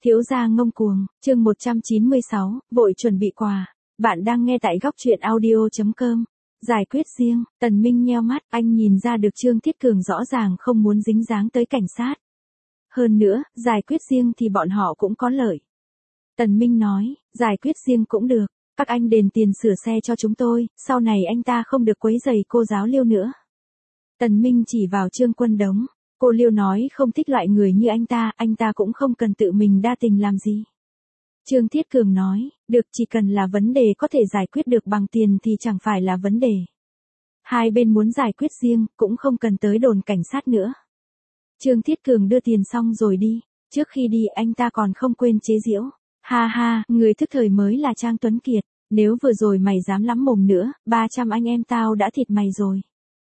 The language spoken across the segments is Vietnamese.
Thiếu gia ngông cuồng, chương 196, vội chuẩn bị quà. Bạn đang nghe tại góc truyện audio.com. Giải quyết riêng, Tần Minh nheo mắt, anh nhìn ra được Trương Thiết Cường rõ ràng không muốn dính dáng tới cảnh sát. Hơn nữa, giải quyết riêng thì bọn họ cũng có lợi. Tần Minh nói, giải quyết riêng cũng được, các anh đền tiền sửa xe cho chúng tôi, sau này anh ta không được quấy rầy cô giáo Liêu nữa. Tần Minh chỉ vào Trương Quân Đống. Cô Liêu nói không thích loại người như anh ta cũng không cần tự mình đa tình làm gì. Trương Thiết Cường nói, được, chỉ cần là vấn đề có thể giải quyết được bằng tiền thì chẳng phải là vấn đề. Hai bên muốn giải quyết riêng, cũng không cần tới đồn cảnh sát nữa. Trương Thiết Cường đưa tiền xong rồi đi, trước khi đi anh ta còn không quên chế giễu. Ha ha, người thức thời mới là Trang Tuấn Kiệt, nếu vừa rồi mày dám lắm mồm nữa, 300 anh em tao đã thịt mày rồi.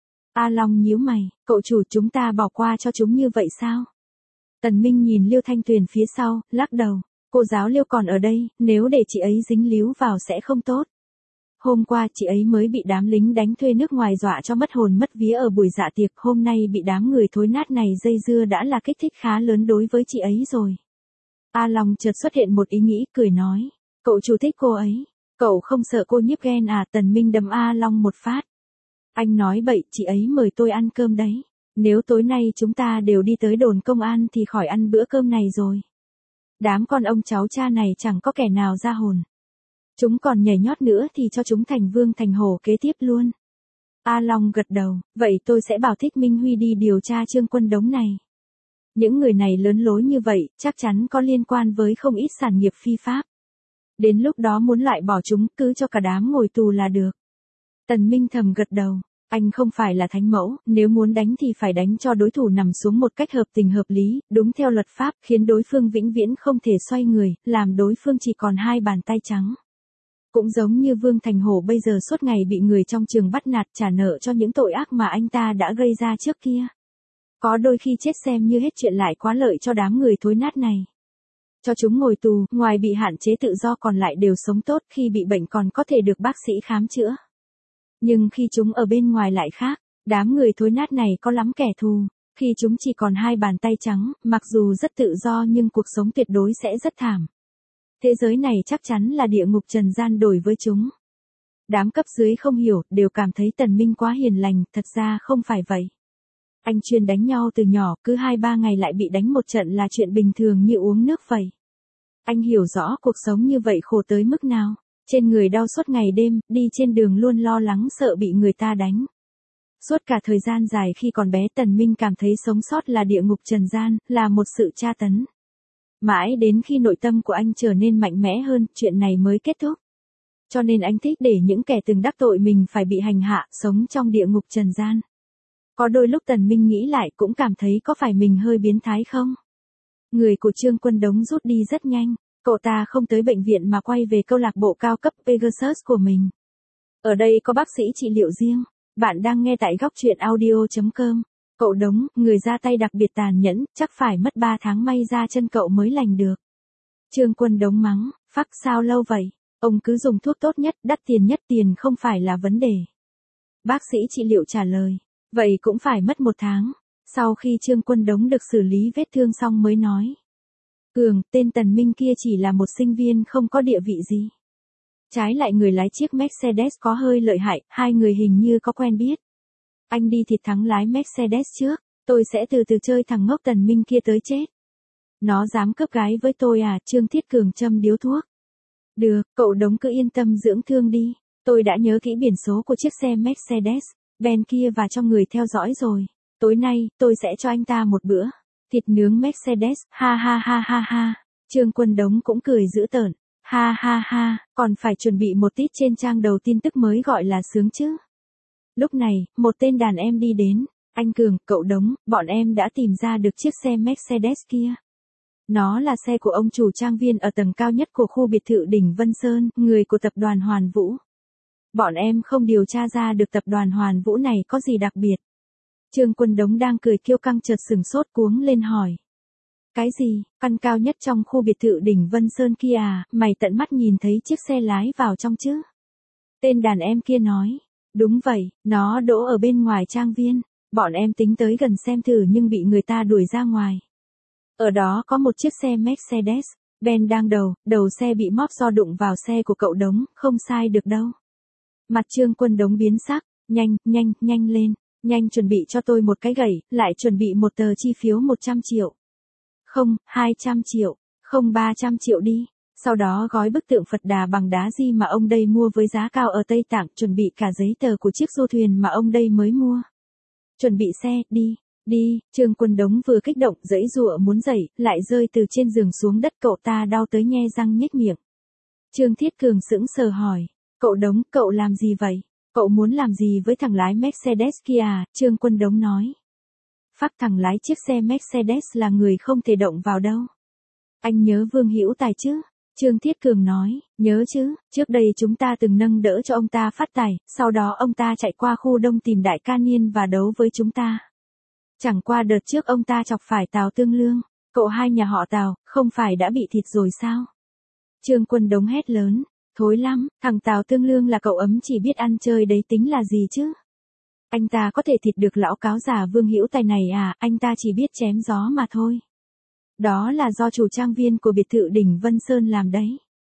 A Long nhíu mày, cậu chủ chúng ta bỏ qua cho chúng như vậy sao? Tần Minh nhìn Liêu Thanh Tuyền phía sau, lắc đầu, cô giáo Liêu còn ở đây, nếu để chị ấy dính líu vào sẽ không tốt. Hôm qua chị ấy mới bị đám lính đánh thuê nước ngoài dọa cho mất hồn mất vía ở buổi dạ tiệc, hôm nay bị đám người thối nát này dây dưa đã là kích thích khá lớn đối với chị ấy rồi. A Long chợt xuất hiện một ý nghĩ, cười nói, cậu chủ thích cô ấy, cậu không sợ cô nhiếp ghen à? Tần Minh đấm A Long một phát. Anh nói bậy, chị ấy mời tôi ăn cơm đấy. Nếu tối nay chúng ta đều đi tới đồn công an thì khỏi ăn bữa cơm này rồi. Đám con ông cháu cha này chẳng có kẻ nào ra hồn. Chúng còn nhảy nhót nữa thì cho chúng thành vương thành hổ kế tiếp luôn. A Long gật đầu, vậy tôi sẽ bảo Thích Minh Huy đi điều tra Trương Quân Đống này. Những người này lớn lối như vậy, chắc chắn có liên quan với không ít sản nghiệp phi pháp. Đến lúc đó muốn loại bỏ chúng, cứ cho cả đám ngồi tù là được. Tần Minh thầm gật đầu. Anh không phải là thánh mẫu, nếu muốn đánh thì phải đánh cho đối thủ nằm xuống một cách hợp tình hợp lý, đúng theo luật pháp, khiến đối phương vĩnh viễn không thể xoay người, làm đối phương chỉ còn hai bàn tay trắng. Cũng giống như Vương Thành Hổ bây giờ suốt ngày bị người trong trường bắt nạt trả nợ cho những tội ác mà anh ta đã gây ra trước kia. Có đôi khi chết xem như hết chuyện lại quá lợi cho đám người thối nát này. Cho chúng ngồi tù, ngoài bị hạn chế tự do còn lại đều sống tốt, khi bị bệnh còn có thể được bác sĩ khám chữa. Nhưng khi chúng ở bên ngoài lại khác, đám người thối nát này có lắm kẻ thù, khi chúng chỉ còn hai bàn tay trắng, mặc dù rất tự do nhưng cuộc sống tuyệt đối sẽ rất thảm. Thế giới này chắc chắn là địa ngục trần gian đối với chúng. Đám cấp dưới không hiểu, đều cảm thấy Tần Minh quá hiền lành, thật ra không phải vậy. Anh chuyên đánh nhau từ nhỏ, cứ 2-3 ngày lại bị đánh một trận là chuyện bình thường như uống nước vậy. Anh hiểu rõ cuộc sống như vậy khổ tới mức nào. Trên người đau suốt ngày đêm, đi trên đường luôn lo lắng sợ bị người ta đánh. Suốt cả thời gian dài khi còn bé Tần Minh cảm thấy sống sót là địa ngục trần gian, là một sự tra tấn. Mãi đến khi nội tâm của anh trở nên mạnh mẽ hơn, chuyện này mới kết thúc. Cho nên anh thích để những kẻ từng đắc tội mình phải bị hành hạ, sống trong địa ngục trần gian. Có đôi lúc Tần Minh nghĩ lại cũng cảm thấy có phải mình hơi biến thái không? Người của Trương Quân Đống rút đi rất nhanh. Cậu ta không tới bệnh viện mà quay về câu lạc bộ cao cấp Pegasus của mình. Ở đây có bác sĩ trị liệu riêng. Bạn đang nghe tại góc truyện audio.com. Cậu Đống, người ra tay đặc biệt tàn nhẫn, chắc phải mất 3 tháng may ra chân cậu mới lành được. Trương Quân Đống mắng, phắc sao lâu vậy? Ông cứ dùng thuốc tốt nhất, đắt tiền nhất, tiền không phải là vấn đề. Bác sĩ trị liệu trả lời, vậy cũng phải mất 1 tháng. Sau khi Trương Quân Đống được xử lý vết thương xong mới nói. Cường, tên Tần Minh kia chỉ là một sinh viên không có địa vị gì. Trái lại người lái chiếc Mercedes có hơi lợi hại, hai người hình như có quen biết. Anh đi thịt thắng lái Mercedes trước, tôi sẽ từ từ chơi thằng ngốc Tần Minh kia tới chết. Nó dám cướp gái với tôi à? Trương Thiết Cường châm điếu thuốc. Được, cậu Đống cứ yên tâm dưỡng thương đi, tôi đã nhớ kỹ biển số của chiếc xe Mercedes Benz kia và cho người theo dõi rồi. Tối nay, tôi sẽ cho anh ta một bữa thịt nướng Mercedes, ha ha ha ha ha. Trương Quân Đống cũng cười dữ tợn, ha ha ha, còn phải chuẩn bị một tít trên trang đầu tin tức mới gọi là sướng chứ. Lúc này, một tên đàn em đi đến, anh Cường, cậu Đống, bọn em đã tìm ra được chiếc xe Mercedes kia. Nó là xe của ông chủ trang viên ở tầng cao nhất của khu biệt thự đỉnh Vân Sơn, người của tập đoàn Hoàn Vũ. Bọn em không điều tra ra được tập đoàn Hoàn Vũ này có gì đặc biệt. Trương Quân Đống đang cười kiêu căng chợt sừng sốt cuống lên hỏi. Cái gì, căn cao nhất trong khu biệt thự đỉnh Vân Sơn kia à, mày tận mắt nhìn thấy chiếc xe lái vào trong chứ? Tên đàn em kia nói, đúng vậy, nó đỗ ở bên ngoài trang viên, bọn em tính tới gần xem thử nhưng bị người ta đuổi ra ngoài. Ở đó có một chiếc xe Mercedes, Ben đang đầu xe bị móp do đụng vào xe của cậu Đống, không sai được đâu. Mặt Trương Quân Đống biến sắc, nhanh lên, nhanh chuẩn bị cho tôi một cái gậy, lại chuẩn bị một tờ chi phiếu 100 triệu. Không, 200 triệu, không 300 triệu đi. Sau đó gói bức tượng Phật Đà bằng đá di mà ông đây mua với giá cao ở Tây Tạng, chuẩn bị cả giấy tờ của chiếc du thuyền mà ông đây mới mua. Chuẩn bị xe, đi, Trương Quân Đống vừa kích động giãy giụa muốn dậy, lại rơi từ trên giường xuống đất, cậu ta đau tới nhe răng nhếch miệng. Trương Thiết Cường sững sờ hỏi, cậu Đống, cậu làm gì vậy? Cậu muốn làm gì với thằng lái Mercedes kia à? Trương Quân Đống nói. Phác, thằng lái chiếc xe Mercedes là người không thể động vào đâu. Anh nhớ Vương Hữu Tài chứ? Trương Thiết Cường nói, nhớ chứ, trước đây chúng ta từng nâng đỡ cho ông ta phát tài, sau đó ông ta chạy qua khu Đông tìm Đại Ca Niên và đấu với chúng ta. Chẳng qua đợt trước ông ta chọc phải Tào Tương Lương, cậu hai nhà họ Tào, không phải đã bị thịt rồi sao? Trương Quân Đống hét lớn, thối lắm, thằng Tào Tương Lương là cậu ấm chỉ biết ăn chơi đấy tính là gì chứ? Anh ta có thể thịt được lão cáo già Vương Hữu Tài này à? Anh ta chỉ biết chém gió mà thôi. Đó là do chủ trang viên của biệt thự đỉnh Vân Sơn làm đấy.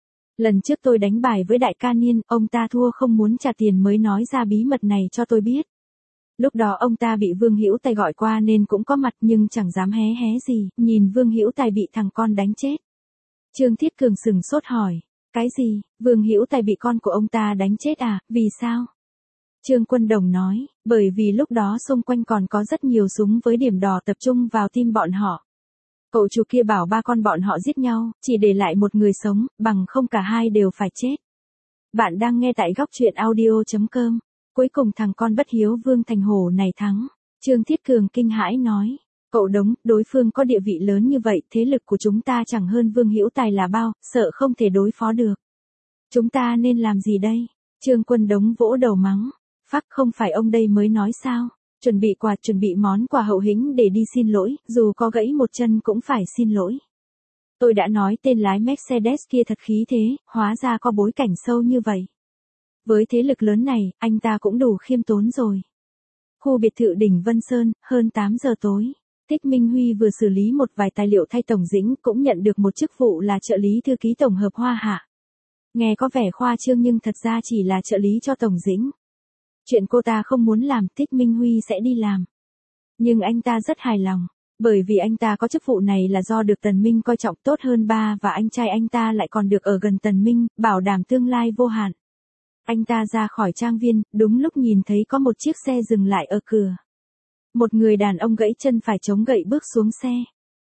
Lần trước tôi đánh bài với Đại Ca Niên, ông ta thua không muốn trả tiền mới nói ra bí mật này cho tôi biết. Lúc đó ông ta bị Vương Hữu Tài gọi qua nên cũng có mặt nhưng chẳng dám hé gì, nhìn Vương Hữu Tài bị thằng con đánh chết. Trương Thiết Cường sừng sốt hỏi, cái gì, Vương Hữu Tài bị con của ông ta đánh chết à, vì sao? Trương Quân Đồng nói, bởi vì lúc đó xung quanh còn có rất nhiều súng với điểm đỏ tập trung vào tim bọn họ. Cậu chủ kia bảo ba con bọn họ giết nhau, chỉ để lại một người sống, bằng không cả hai đều phải chết. Bạn đang nghe tại góc truyện audio.com. Cuối cùng thằng con bất hiếu Vương Thành Hổ này thắng. Trương Thiết Cường kinh hãi nói, cậu Đống, đối phương có địa vị lớn như vậy, thế lực của chúng ta chẳng hơn Vương Hữu Tài là bao, sợ không thể đối phó được. Chúng ta nên làm gì đây? Trương Quân Đống vỗ đầu mắng, phác, không phải ông đây mới nói sao? Chuẩn bị quà, chuẩn bị món quà hậu hĩnh để đi xin lỗi, dù có gãy một chân cũng phải xin lỗi. Tôi đã nói tên lái Mercedes kia thật khí thế, hóa ra có bối cảnh sâu như vậy. Với thế lực lớn này, anh ta cũng đủ khiêm tốn rồi. Khu biệt thự đỉnh Vân Sơn, hơn 8 giờ tối. Thích Minh Huy vừa xử lý một vài tài liệu thay Tổng Dĩnh, cũng nhận được một chức vụ là trợ lý thư ký tổng hợp Hoa Hạ. Nghe có vẻ khoa trương nhưng thật ra chỉ là trợ lý cho Tổng Dĩnh. Chuyện cô ta không muốn làm, Thích Minh Huy sẽ đi làm. Nhưng anh ta rất hài lòng, bởi vì anh ta có chức vụ này là do được Tần Minh coi trọng tốt hơn ba và anh trai anh ta lại còn được ở gần Tần Minh, bảo đảm tương lai vô hạn. Anh ta ra khỏi trang viên, đúng lúc nhìn thấy có một chiếc xe dừng lại ở cửa. Một người đàn ông gãy chân phải chống gậy bước xuống xe.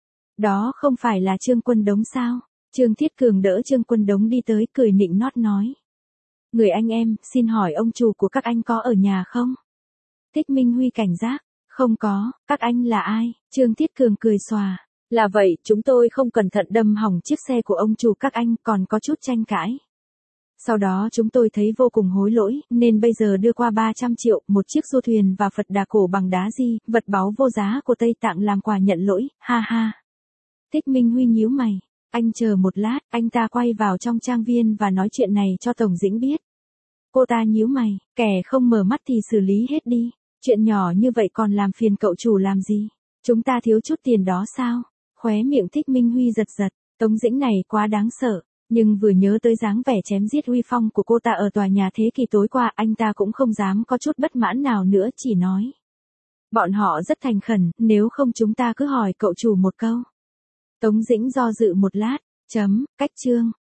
Đó không phải là Trương Quân Đống sao? Trương Thiết Cường đỡ Trương Quân Đống đi tới, cười nịnh nót nói. Người anh em, xin hỏi ông chủ của các anh có ở nhà không? Thích Minh Huy cảnh giác. Không có, các anh là ai? Trương Thiết Cường cười xòa. Là vậy, chúng tôi không cẩn thận đâm hỏng chiếc xe của ông chủ các anh, còn có chút tranh cãi. Sau đó chúng tôi thấy vô cùng hối lỗi, nên bây giờ đưa qua 300 triệu, một chiếc du thuyền và Phật Đà cổ bằng đá di, vật báu vô giá của Tây Tạng làm quà nhận lỗi, ha ha. Thích Minh Huy nhíu mày. Anh chờ một lát, anh ta quay vào trong trang viên và nói chuyện này cho Tổng Dĩnh biết. Cô ta nhíu mày, kẻ không mở mắt thì xử lý hết đi. Chuyện nhỏ như vậy còn làm phiền cậu chủ làm gì? Chúng ta thiếu chút tiền đó sao? Khóe miệng Thích Minh Huy giật giật, Tống Dĩnh này quá đáng sợ. Nhưng vừa nhớ tới dáng vẻ chém giết uy phong của cô ta ở tòa nhà thế kỷ tối qua, anh ta cũng không dám có chút bất mãn nào nữa, chỉ nói. Bọn họ rất thành khẩn, nếu không chúng ta cứ hỏi cậu chủ một câu. Tống Dĩnh do dự một lát, cách chương.